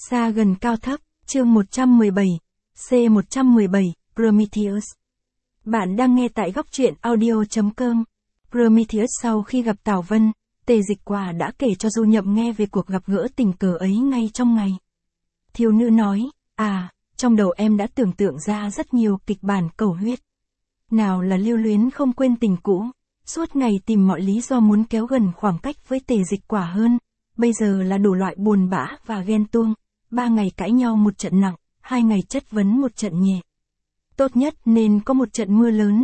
Xa gần cao thấp, chương 117, C117, Prometheus. Bạn đang nghe tại góc truyện audio.com. Prometheus sau khi gặp Tào Vân, Tề Dịch Quả đã kể cho Du Nhậm nghe về cuộc gặp gỡ tình cờ ấy ngay trong ngày. Thiếu nữ nói, trong đầu em đã tưởng tượng ra rất nhiều kịch bản cầu huyết. Nào là lưu luyến không quên tình cũ, suốt ngày tìm mọi lý do muốn kéo gần khoảng cách với Tề Dịch Quả hơn, bây giờ là đủ loại buồn bã và ghen tuông, 3 ngày cãi nhau một trận nặng, 2 ngày chất vấn một trận nhẹ. Tốt nhất nên có một trận mưa lớn,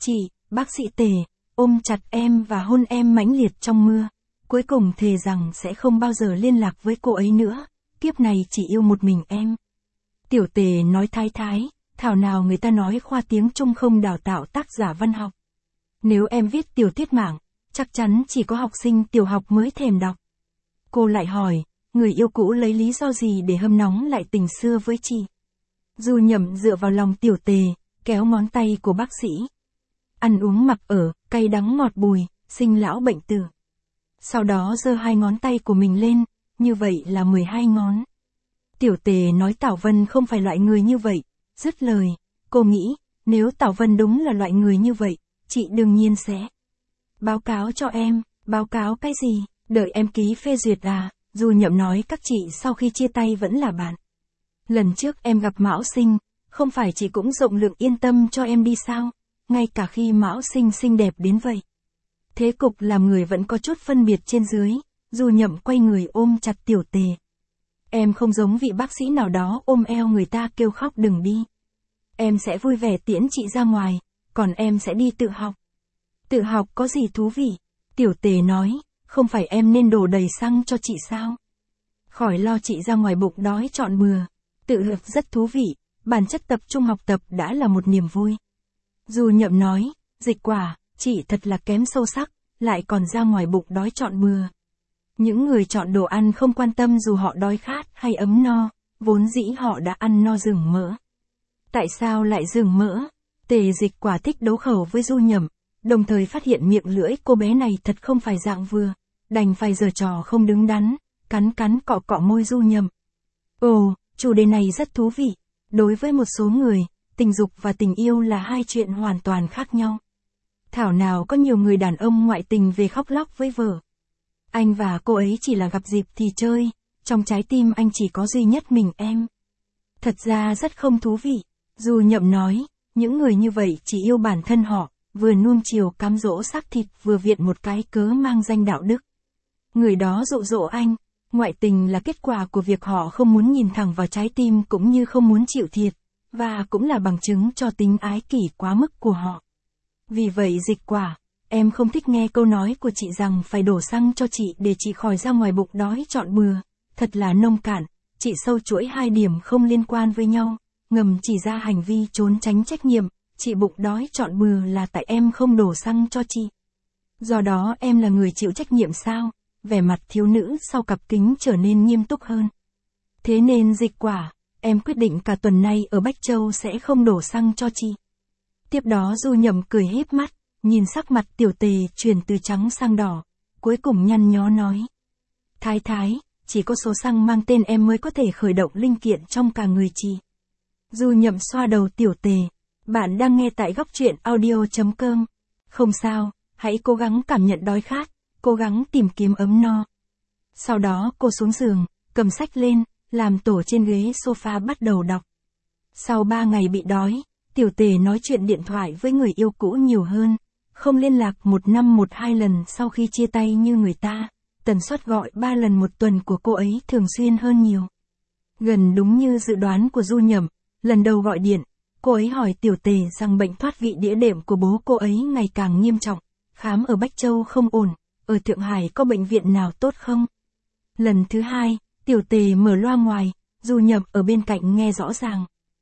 bác sĩ Tề, ôm chặt em và hôn em mãnh liệt trong mưa, cuối cùng thề rằng sẽ không bao giờ liên lạc với cô ấy nữa, kiếp này chỉ yêu một mình em. Tiểu Tề nói thái thái, thảo nào người ta nói khoa tiếng Trung không đào tạo tác giả văn học. Nếu em viết tiểu thuyết mạng, chắc chắn chỉ có học sinh tiểu học mới thèm đọc. Cô lại hỏi, người yêu cũ lấy lý do gì để hâm nóng lại tình xưa với chị? Du Nhậm dựa vào lòng Tiểu Tề, kéo ngón tay của bác sĩ. Ăn uống mặc ở, cay đắng ngọt bùi, sinh lão bệnh tử. Sau đó giơ 2 ngón tay của mình lên, như vậy là 12 ngón. Tiểu Tề nói Tào Vân không phải loại người như vậy, dứt lời, cô nghĩ, nếu Tào Vân đúng là loại người như vậy, chị đương nhiên sẽ báo cáo cho em. Báo cáo cái gì? Đợi em ký phê duyệt à? Du Nhậm nói các chị sau khi chia tay vẫn là bạn. Lần trước em gặp Mão Sinh, không phải chị cũng rộng lượng yên tâm cho em đi sao? Ngay cả khi Mão Sinh xinh đẹp đến vậy. Thế cục làm người vẫn có chút phân biệt trên dưới. Du Nhậm quay người ôm chặt Tiểu Tề. Em không giống vị bác sĩ nào đó ôm eo người ta kêu khóc đừng đi. Em sẽ vui vẻ tiễn chị ra ngoài, còn em sẽ đi tự học. Tự học có gì thú vị? Tiểu Tề nói, không phải em nên đổ đầy xăng cho chị sao? Khỏi lo chị ra ngoài bụng đói trọn bừa. Tự học rất thú vị, bản chất tập trung học tập đã là một niềm vui. Du Nhậm nói, Dịch Quả, chị thật là kém sâu sắc, lại còn ra ngoài bụng đói trọn bừa. Những người chọn đồ ăn không quan tâm dù họ đói khát hay ấm no, vốn dĩ họ đã ăn no rừng mỡ. Tại sao lại rừng mỡ? Tề Dịch Quả thích đấu khẩu với Du Nhậm, đồng thời phát hiện miệng lưỡi cô bé này thật không phải dạng vừa, đành phải giở trò không đứng đắn, cắn cọ cọ môi Du Nhậm. Ồ, chủ đề này rất thú vị. Đối với một số người, tình dục và tình yêu là hai chuyện hoàn toàn khác nhau. Thảo nào có nhiều người đàn ông ngoại tình về khóc lóc với vợ. Anh và cô ấy chỉ là gặp dịp thì chơi, trong trái tim anh chỉ có duy nhất mình em. Thật ra rất không thú vị. Du Nhậm nói, những người như vậy chỉ yêu bản thân họ, vừa nuông chiều cám dỗ xác thịt vừa viện một cái cớ mang danh đạo đức. Người đó dụ dỗ anh, ngoại tình là kết quả của việc họ không muốn nhìn thẳng vào trái tim cũng như không muốn chịu thiệt, và cũng là bằng chứng cho tính ái kỷ quá mức của họ. Vì vậy Dịch Quả, em không thích nghe câu nói của chị rằng phải đổ xăng cho chị để chị khỏi ra ngoài bụng đói trọn bừa, thật là nông cạn, chị sâu chuỗi 2 điểm không liên quan với nhau, ngầm chỉ ra hành vi trốn tránh trách nhiệm, chị bụng đói trọn bừa là tại em không đổ xăng cho chị. Do đó em là người chịu trách nhiệm sao? Vẻ mặt thiếu nữ sau cặp kính trở nên nghiêm túc hơn. Thế nên Dịch Quả, em quyết định cả tuần nay ở Bách Châu sẽ không đổ xăng cho chị. Tiếp đó Du Nhậm cười híp mắt, nhìn sắc mặt Tiểu Tề chuyển từ trắng sang đỏ, cuối cùng nhăn nhó nói. Thái thái, chỉ có số xăng mang tên em mới có thể khởi động linh kiện trong cả người chị. Du Nhậm xoa đầu Tiểu Tề, bạn đang nghe tại góc truyện audio.com. Không sao, hãy cố gắng cảm nhận đói khát, cố gắng tìm kiếm ấm no. Sau đó cô xuống giường, cầm sách lên, làm tổ trên ghế sofa bắt đầu đọc. Sau 3 ngày bị đói, Tiểu Tề nói chuyện điện thoại với người yêu cũ nhiều hơn, không liên lạc 1 năm 1-2 lần sau khi chia tay như người ta, tần suất gọi 3 lần một tuần của cô ấy thường xuyên hơn nhiều. Gần đúng như dự đoán của Du Nhậm, lần đầu gọi điện, cô ấy hỏi Tiểu Tề rằng bệnh thoát vị đĩa đệm của bố cô ấy ngày càng nghiêm trọng, khám ở Bách Châu không ổn, ở Thượng Hải có bệnh viện nào tốt không? Lần thứ 2, Tiểu Tề mở loa ngoài, Du Nhậm ở bên cạnh nghe rõ ràng.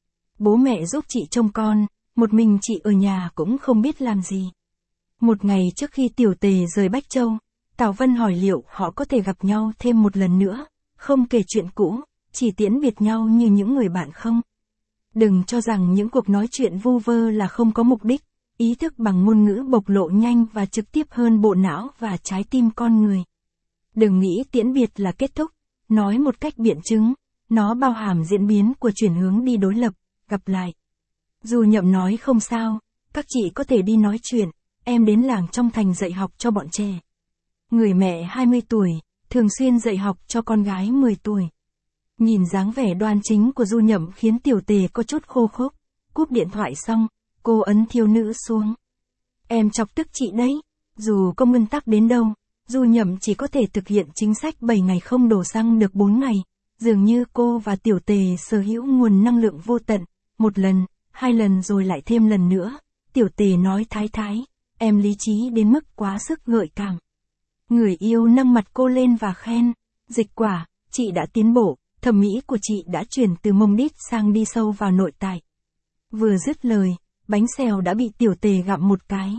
Bố mẹ giúp chị trông con, một mình chị ở nhà cũng không biết làm gì. Một ngày trước khi Tiểu Tề rời Bách Châu, Tào Vân hỏi liệu họ có thể gặp nhau thêm một lần nữa, không kể chuyện cũ, chỉ tiễn biệt nhau như những người bạn không? Đừng cho rằng những cuộc nói chuyện vu vơ là không có mục đích, ý thức bằng ngôn ngữ bộc lộ nhanh và trực tiếp hơn bộ não và trái tim con người. Đừng nghĩ tiễn biệt là kết thúc, nói một cách biện chứng, nó bao hàm diễn biến của chuyển hướng đi đối lập, gặp lại. Du Nhậm nói không sao, các chị có thể đi nói chuyện, em đến làng trong thành dạy học cho bọn trẻ. Người mẹ 20 tuổi, thường xuyên dạy học cho con gái 10 tuổi. Nhìn dáng vẻ đoan chính của Du Nhậm khiến Tiểu Tề có chút khô khốc. Cúp điện thoại xong, cô ấn thiếu nữ xuống. Em chọc tức chị đấy. Dù có nguyên tắc đến đâu, Du Nhậm chỉ có thể thực hiện chính sách 7 ngày không đổ xăng được 4 ngày. Dường như cô và Tiểu Tề sở hữu nguồn năng lượng vô tận. Một lần, 2 lần rồi lại thêm lần nữa. Tiểu Tề nói thái thái, em lý trí đến mức quá sức gợi cảm. Người yêu nâng mặt cô lên và khen, Dịch Quả, chị đã tiến bộ, thẩm mỹ của chị đã chuyển từ mông đít sang đi sâu vào nội tại. Vừa dứt lời, bánh xèo đã bị Tiểu Tề gặm một cái.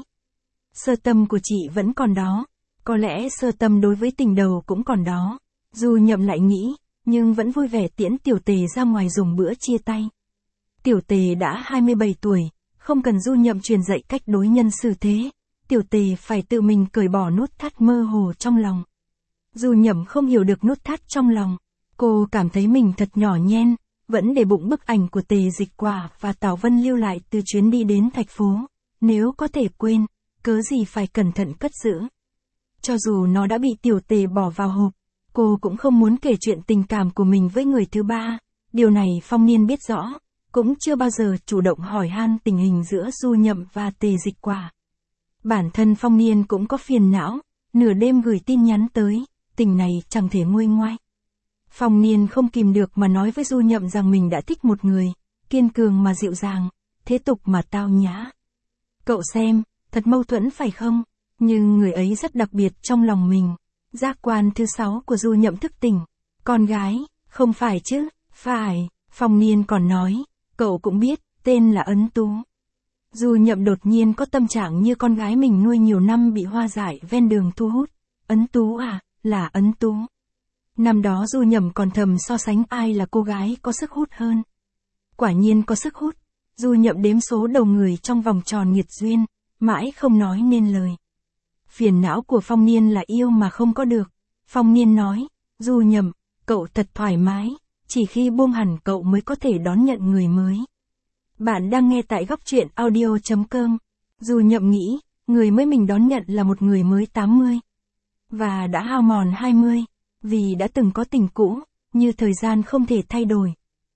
Sơ tâm của chị vẫn còn đó, có lẽ sơ tâm đối với tình đầu cũng còn đó. Du Nhậm lại nghĩ, nhưng vẫn vui vẻ tiễn Tiểu Tề ra ngoài dùng bữa chia tay. Tiểu Tề đã 27 tuổi, không cần Du Nhậm truyền dạy cách đối nhân xử thế. Tiểu Tề phải tự mình cởi bỏ nút thắt mơ hồ trong lòng. Du Nhậm không hiểu được nút thắt trong lòng. Cô cảm thấy mình thật nhỏ nhen, vẫn để bụng bức ảnh của Tề Dịch Quả và Tào Vân lưu lại từ chuyến đi đến thành phố. Nếu có thể quên, cớ gì phải cẩn thận cất giữ. Cho dù nó đã bị Tiểu Tề bỏ vào hộp, cô cũng không muốn kể chuyện tình cảm của mình với người thứ ba. Điều này Phong Niên biết rõ, cũng chưa bao giờ chủ động hỏi han tình hình giữa Du Nhậm và Tề Dịch Quả. Bản thân Phong Niên cũng có phiền não, nửa đêm gửi tin nhắn tới, tình này chẳng thể nguôi ngoai. Phong Niên không kìm được mà nói với Du Nhậm rằng mình đã thích một người, kiên cường mà dịu dàng, thế tục mà tao nhã. Cậu xem, thật mâu thuẫn phải không? Nhưng người ấy rất đặc biệt trong lòng mình. Giác quan thứ 6 của Du Nhậm thức tỉnh. Con gái, không phải chứ? Phải, Phong Niên còn nói, cậu cũng biết, tên là Ấn Tú. Du Nhậm đột nhiên có tâm trạng như con gái mình nuôi nhiều năm bị hoa dại ven đường thu hút. Ấn Tú à, là Ấn Tú. Năm đó Du Nhậm còn thầm so sánh ai là cô gái có sức hút hơn. Quả nhiên có sức hút. Du Nhậm đếm số đầu người trong vòng tròn nghiệt duyên, mãi không nói nên lời. Phiền não của Phong Niên là yêu mà không có được. Phong Niên nói, Du Nhậm, cậu thật thoải mái, chỉ khi buông hẳn cậu mới có thể đón nhận người mới. Bạn đang nghe tại góc truyện audio.com. Du Nhậm nghĩ, người mới mình đón nhận là một người mới 80. Và đã hao mòn 20, vì đã từng có tình cũ, như thời gian không thể thay đổi.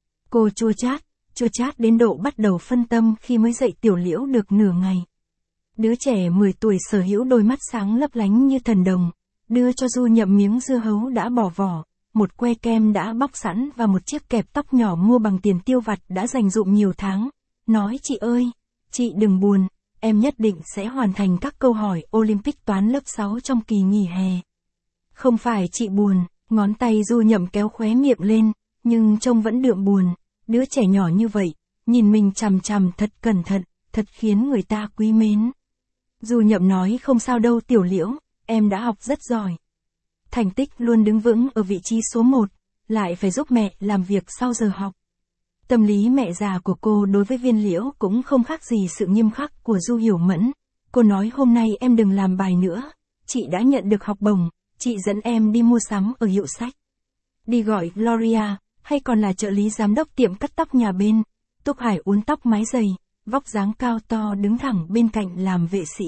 Cô chua chát đến độ bắt đầu phân tâm khi mới dạy Tiểu Liễu được nửa ngày. Đứa trẻ 10 tuổi sở hữu đôi mắt sáng lấp lánh như thần đồng, đưa cho Du Nhậm miếng dưa hấu đã bỏ vỏ, một que kem đã bóc sẵn và một chiếc kẹp tóc nhỏ mua bằng tiền tiêu vặt đã dành dụm nhiều tháng. Nói chị ơi, chị đừng buồn, em nhất định sẽ hoàn thành các câu hỏi Olympic toán lớp 6 trong kỳ nghỉ hè. Không phải chị buồn, ngón tay Du Nhậm kéo khóe miệng lên, nhưng trông vẫn đượm buồn. Đứa trẻ nhỏ như vậy, nhìn mình chằm chằm thật cẩn thận, thật khiến người ta quý mến. Du Nhậm nói không sao đâu Tiểu Liễu, em đã học rất giỏi. Thành tích luôn đứng vững ở vị trí số 1, lại phải giúp mẹ làm việc sau giờ học. Tâm lý mẹ già của cô đối với Viên Liễu cũng không khác gì sự nghiêm khắc của Du Hiểu Mẫn. Cô nói hôm nay em đừng làm bài nữa, chị đã nhận được học bổng, chị dẫn em đi mua sắm ở hiệu sách. Đi gọi Gloria, hay còn là trợ lý giám đốc tiệm cắt tóc nhà bên. Túc Hải uốn tóc mái dày, vóc dáng cao to đứng thẳng bên cạnh làm vệ sĩ.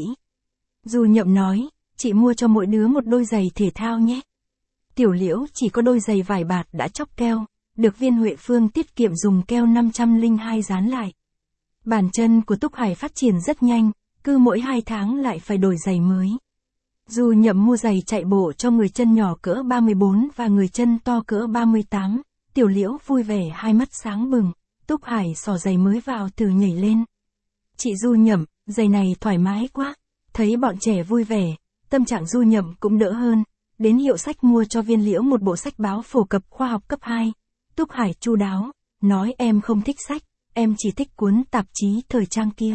Du Nhậm nói, chị mua cho mỗi đứa một đôi giày thể thao nhé. Tiểu Liễu chỉ có đôi giày vải bạt đã chóc keo, được Viên Huệ Phương tiết kiệm dùng keo 502 dán lại. Bàn chân của Túc Hải phát triển rất nhanh, cứ mỗi 2 tháng lại phải đổi giày mới. Du Nhậm mua giày chạy bộ cho người chân nhỏ cỡ 34 và người chân to cỡ 38. Tiểu Liễu vui vẻ hai mắt sáng bừng. Túc Hải xỏ giày mới vào từ nhảy lên. Chị Du Nhậm, giày này thoải mái quá. Thấy bọn trẻ vui vẻ, tâm trạng Du Nhậm cũng đỡ hơn. Đến hiệu sách mua cho Viên Liễu một bộ sách báo phổ cập khoa học cấp 2. Túc Hải chu đáo, nói em không thích sách, em chỉ thích cuốn tạp chí thời trang kia.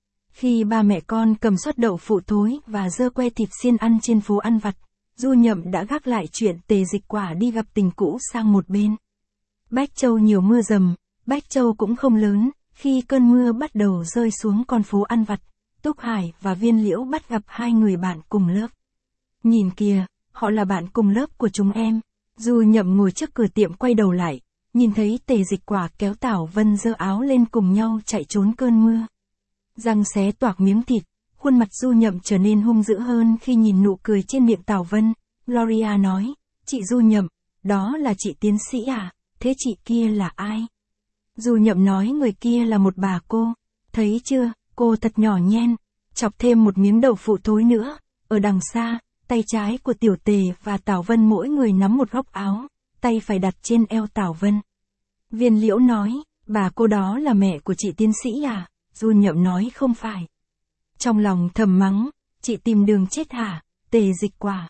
Khi ba mẹ con cầm suất đậu phụ thối và dơ que thịt xiên ăn trên phố ăn vặt, Du Nhậm đã gác lại chuyện Tề Dịch Quả đi gặp tình cũ sang một bên. Bách Châu nhiều mưa dầm, Bách Châu cũng không lớn, khi cơn mưa bắt đầu rơi xuống con phố ăn vặt, Túc Hải và Viên Liễu bắt gặp hai người bạn cùng lớp. Nhìn kìa, họ là bạn cùng lớp của chúng em. Du Nhậm ngồi trước cửa tiệm quay đầu lại, nhìn thấy Tề Dịch Quả kéo Tảo Vân giơ áo lên cùng nhau chạy trốn cơn mưa. Răng xé toạc miếng thịt, khuôn mặt Du Nhậm trở nên hung dữ hơn khi nhìn nụ cười trên miệng Tảo Vân. Gloria nói, chị Du Nhậm, đó là chị tiến sĩ à, thế chị kia là ai? Du Nhậm nói người kia là một bà cô, thấy chưa, cô thật nhỏ nhen, chọc thêm một miếng đậu phụ thối nữa. Ở đằng xa, tay trái của Tiểu Tề và Tảo Vân mỗi người nắm một góc áo, tay phải đặt trên eo Tảo Vân. Viên Liễu nói, bà cô đó là mẹ của chị tiến sĩ à? Du Nhậm nói không phải. Trong lòng thầm mắng, chị tìm đường chết hả, Tề Dịch Quả.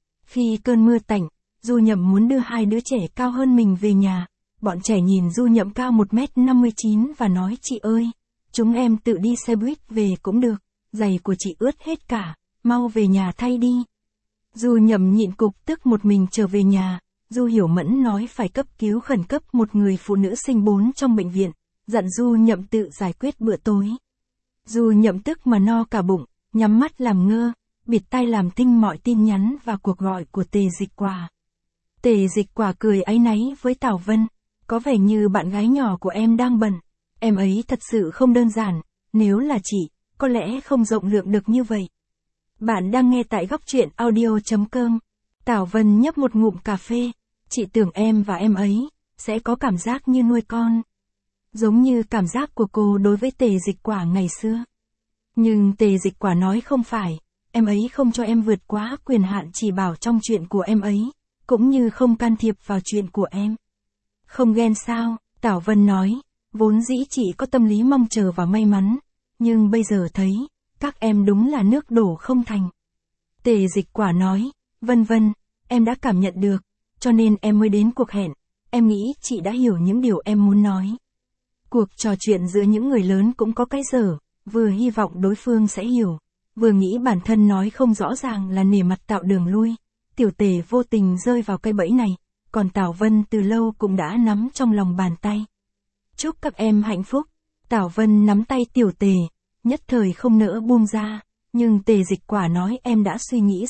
Khi cơn mưa tạnh, Du Nhậm muốn đưa hai đứa trẻ cao hơn mình về nhà. Bọn trẻ nhìn Du Nhậm cao 1m59 và nói chị ơi, chúng em tự đi xe buýt về cũng được, giày của chị ướt hết cả, mau về nhà thay đi. Du Nhậm nhịn cục tức một mình trở về nhà. Du Hiểu Mẫn nói phải cấp cứu khẩn cấp một người phụ nữ sinh 4 trong bệnh viện, dặn Du Nhậm tự giải quyết bữa tối. Du Nhậm tức mà no cả bụng, nhắm mắt làm ngơ, bịt tai làm thinh mọi tin nhắn và cuộc gọi của Tề Dịch Quả. Tề Dịch Quả cười áy náy với Tảo Vân, có vẻ như bạn gái nhỏ của em đang bận, em ấy thật sự không đơn giản, nếu là chị, có lẽ không rộng lượng được như vậy. Bạn đang nghe tại góc truyện audio.com. Tảo Vân nhấp một ngụm cà phê, chị tưởng em và em ấy sẽ có cảm giác như nuôi con. Giống như cảm giác của cô đối với Tề Dịch Quả ngày xưa. Nhưng Tề Dịch Quả nói không phải, em ấy không cho em vượt quá quyền hạn chỉ bảo trong chuyện của em ấy, cũng như không can thiệp vào chuyện của em. Không ghen sao, Tảo Vân nói, vốn dĩ chị có tâm lý mong chờ và may mắn, nhưng bây giờ thấy, các em đúng là nước đổ không thành. Tề Dịch Quả nói, vân vân, em đã cảm nhận được, cho nên em mới đến cuộc hẹn, em nghĩ chị đã hiểu những điều em muốn nói. Cuộc trò chuyện giữa những người lớn cũng có cái dở, vừa hy vọng đối phương sẽ hiểu, vừa nghĩ bản thân nói không rõ ràng là nể mặt tạo đường lui. Tiểu Tề vô tình rơi vào cái bẫy này, còn Tảo Vân từ lâu cũng đã nắm trong lòng bàn tay. Chúc các em hạnh phúc. Tảo Vân nắm tay Tiểu Tề, nhất thời không nỡ buông ra, nhưng Tề Dịch Quả nói em đã suy nghĩ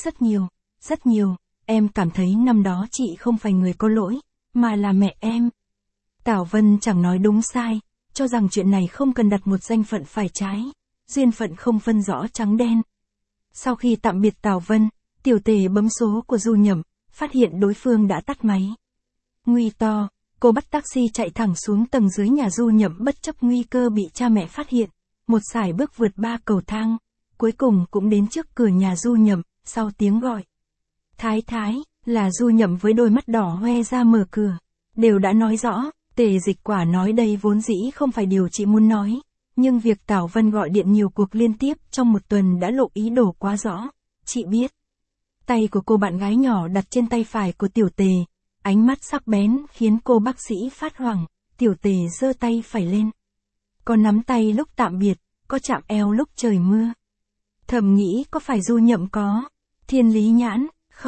rất nhiều, em cảm thấy năm đó chị không phải người có lỗi, mà là mẹ em. Tảo Vân chẳng nói đúng sai, cho rằng chuyện này không cần đặt một danh phận phải trái, duyên phận không phân rõ trắng đen. Sau khi tạm biệt Tảo Vân, Tiểu Tề bấm số của Du Nhậm, phát hiện đối phương đã tắt máy. Nguy to, cô bắt taxi chạy thẳng xuống tầng dưới nhà Du Nhậm bất chấp nguy cơ bị cha mẹ phát hiện, một sải bước vượt 3 cầu thang, cuối cùng cũng đến trước cửa nhà Du Nhậm, sau tiếng gọi. Thái thái, là Du Nhậm với đôi mắt đỏ hoe ra mở cửa, đều đã nói rõ, Tề Dịch Quả nói đây vốn dĩ không phải điều chị muốn nói, nhưng việc Tảo Vân gọi điện nhiều cuộc liên tiếp trong một tuần đã lộ ý đồ quá rõ, chị biết. Tay của cô bạn gái nhỏ đặt trên tay phải của Tiểu Tề, ánh mắt sắc bén khiến cô bác sĩ phát hoảng. Tiểu Tề giơ tay phải lên. Có nắm tay lúc tạm biệt, có chạm eo lúc trời mưa. Thầm nghĩ có phải Du Nhậm có thiên lý nhãn,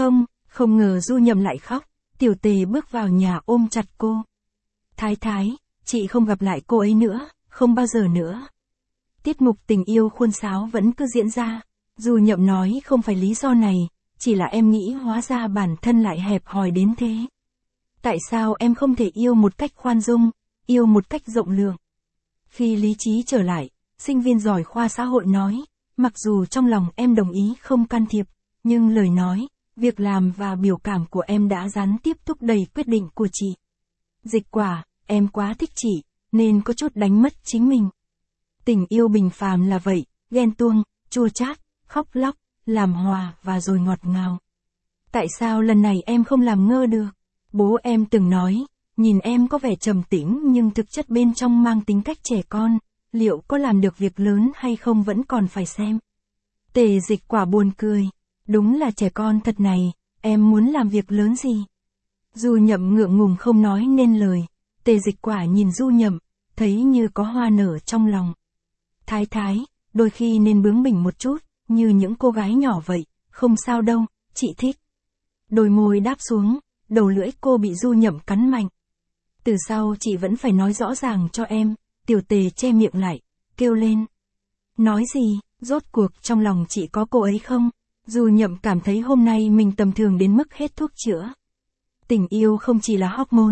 không ngờ Du Nhậm lại khóc. Tiểu Tề bước vào nhà ôm chặt cô. Thái thái, chị không gặp lại cô ấy nữa, không bao giờ nữa. Tiết mục tình yêu khuôn sáo vẫn cứ diễn ra. Du Nhậm nói không phải lý do này, chỉ là em nghĩ hóa ra bản thân lại hẹp hòi đến thế. Tại sao em không thể yêu một cách khoan dung, yêu một cách rộng lượng? Khi lý trí trở lại, sinh viên giỏi khoa xã hội nói, mặc dù trong lòng em đồng ý không can thiệp, nhưng lời nói, việc làm và biểu cảm của em đã gián tiếp thúc đẩy quyết định của chị. Dịch Quả, em quá thích chị, nên có chút đánh mất chính mình. Tình yêu bình phàm là vậy, ghen tuông, chua chát, khóc lóc, làm hòa và rồi ngọt ngào. Tại sao lần này em không làm ngơ được? Bố em từng nói, nhìn em có vẻ trầm tĩnh nhưng thực chất bên trong mang tính cách trẻ con, liệu có làm được việc lớn hay không vẫn còn phải xem. Tề Dịch Quả buồn cười, đúng là trẻ con thật này, em muốn làm việc lớn gì? Du Nhậm ngượng ngùng không nói nên lời, Tề Dịch Quả nhìn Du Nhậm, thấy như có hoa nở trong lòng. Thái thái, đôi khi nên bướng bỉnh một chút, như những cô gái nhỏ vậy, không sao đâu, chị thích. Đôi môi đáp xuống, đầu lưỡi cô bị Du Nhậm cắn mạnh. Từ sau chị vẫn phải nói rõ ràng cho em. Tiểu Tề che miệng lại, kêu lên. Nói gì, rốt cuộc trong lòng chị có cô ấy không? Du Nhậm cảm thấy hôm nay mình tầm thường đến mức hết thuốc chữa. Tình yêu không chỉ là hormone,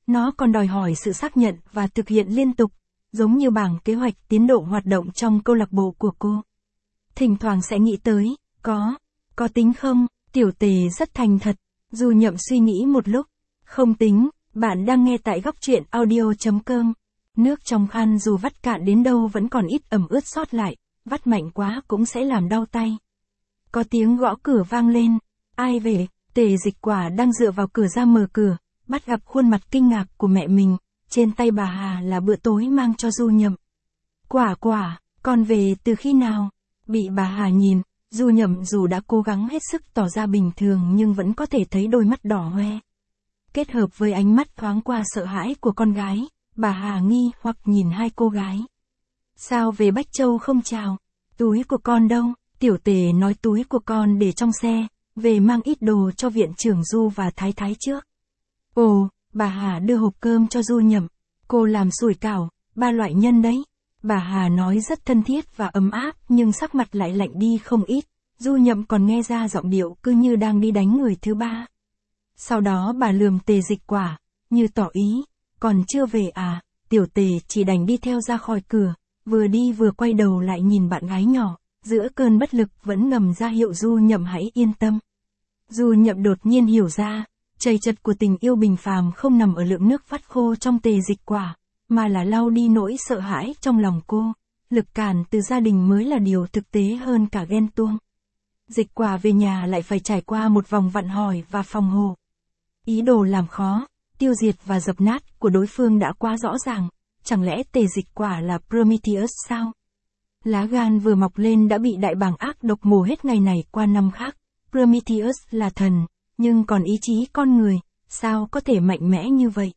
Nó còn đòi hỏi sự xác nhận và thực hiện liên tục, giống như bảng kế hoạch tiến độ hoạt động trong câu lạc bộ của cô. Thỉnh thoảng sẽ nghĩ tới, có tính không? Tiểu Tề rất thành thật. Du Nhậm suy nghĩ một lúc. Không tính, bạn đang nghe tại góc truyện audio.com. Nước trong khăn dù vắt cạn đến đâu vẫn còn ít ẩm ướt sót lại, vắt mạnh quá cũng sẽ làm đau tay. Có tiếng gõ cửa vang lên. Ai về? Tề Dịch Quả đang dựa vào cửa ra mở cửa, bắt gặp khuôn mặt kinh ngạc của mẹ mình. Trên tay bà Hà là bữa tối mang cho Du Nhậm. Quả, con về từ khi nào? Bị bà Hà nhìn, Du Nhậm dù đã cố gắng hết sức tỏ ra bình thường nhưng vẫn có thể thấy đôi mắt đỏ hoe. Kết hợp với ánh mắt thoáng qua sợ hãi của con gái, bà Hà nghi hoặc nhìn hai cô gái. Sao về Bách Châu không chào? Túi của con đâu? Tiểu Tề nói túi của con để trong xe, về mang ít đồ cho viện trưởng Du và Thái Thái trước. Ồ, bà Hà đưa hộp cơm cho Du Nhậm. Cô làm sủi cảo, 3 loại nhân đấy. Bà Hà nói rất thân thiết và ấm áp nhưng sắc mặt lại lạnh đi không ít. Du Nhậm còn nghe ra giọng điệu cứ như đang đi đánh người thứ ba. Sau đó bà lườm Tề Dịch Quả, như tỏ ý, còn chưa về à? Tiểu Tề chỉ đành đi theo ra khỏi cửa, vừa đi vừa quay đầu lại nhìn bạn gái nhỏ, giữa cơn bất lực vẫn ngầm ra hiệu Du Nhậm hãy yên tâm. Du Nhậm đột nhiên hiểu ra, chầy chật của tình yêu bình phàm không nằm ở lượng nước vắt khô trong Tề Dịch Quả, mà là lau đi nỗi sợ hãi trong lòng cô. Lực cản từ gia đình mới là điều thực tế hơn cả ghen tuông. Dịch Quả về nhà lại phải trải qua một vòng vặn hỏi và phòng hồ. Ý đồ làm khó, tiêu diệt và dập nát của đối phương đã quá rõ ràng. Chẳng lẽ Tề Dịch Quả là Prometheus sao? Lá gan vừa mọc lên đã bị đại bàng ác độc mổ hết ngày này qua năm khác. Prometheus là thần, nhưng còn ý chí con người, sao có thể mạnh mẽ như vậy?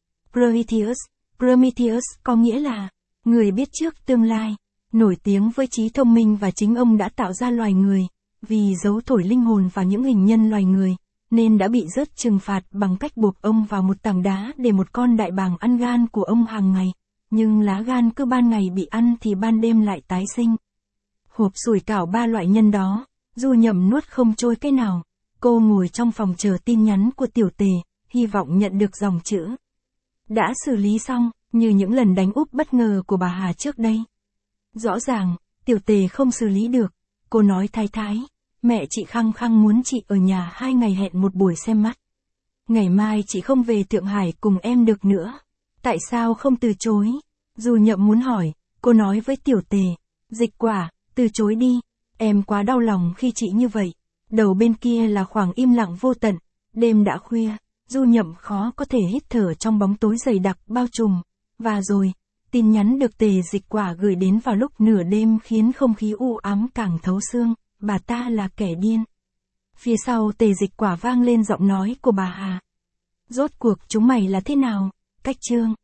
Prometheus có nghĩa là người biết trước tương lai, nổi tiếng với trí thông minh và chính ông đã tạo ra loài người, vì giấu thổi linh hồn vào những hình nhân loài người, nên đã bị rớt trừng phạt bằng cách buộc ông vào một tảng đá để một con đại bàng ăn gan của ông hàng ngày, nhưng lá gan cứ ban ngày bị ăn thì ban đêm lại tái sinh. Hộp sủi cảo 3 loại nhân đó, Du Nhậm nuốt không trôi cái nào. Cô ngồi trong phòng chờ tin nhắn của Tiểu Tề, hy vọng nhận được dòng chữ. Đã xử lý xong, như những lần đánh úp bất ngờ của bà Hà trước đây. Rõ ràng, Tiểu Tề không xử lý được. Cô nói Thái Thái, mẹ chị khăng khăng muốn chị ở nhà 2 ngày hẹn một buổi xem mắt. Ngày mai chị không về Thượng Hải cùng em được nữa. Tại sao không từ chối? Du Nhậm muốn hỏi, cô nói với Tiểu Tề, Dịch Quả, từ chối đi, em quá đau lòng khi chị như vậy. Đầu bên kia là khoảng im lặng vô tận, đêm đã khuya, Du Nhậm khó có thể hít thở trong bóng tối dày đặc bao trùm. Và rồi, tin nhắn được Tề Dịch Quả gửi đến vào lúc nửa đêm khiến không khí u ám càng thấu xương, bà ta là kẻ điên. Phía sau Tề Dịch Quả vang lên giọng nói của bà Hà. Rốt cuộc chúng mày là thế nào? Cách chương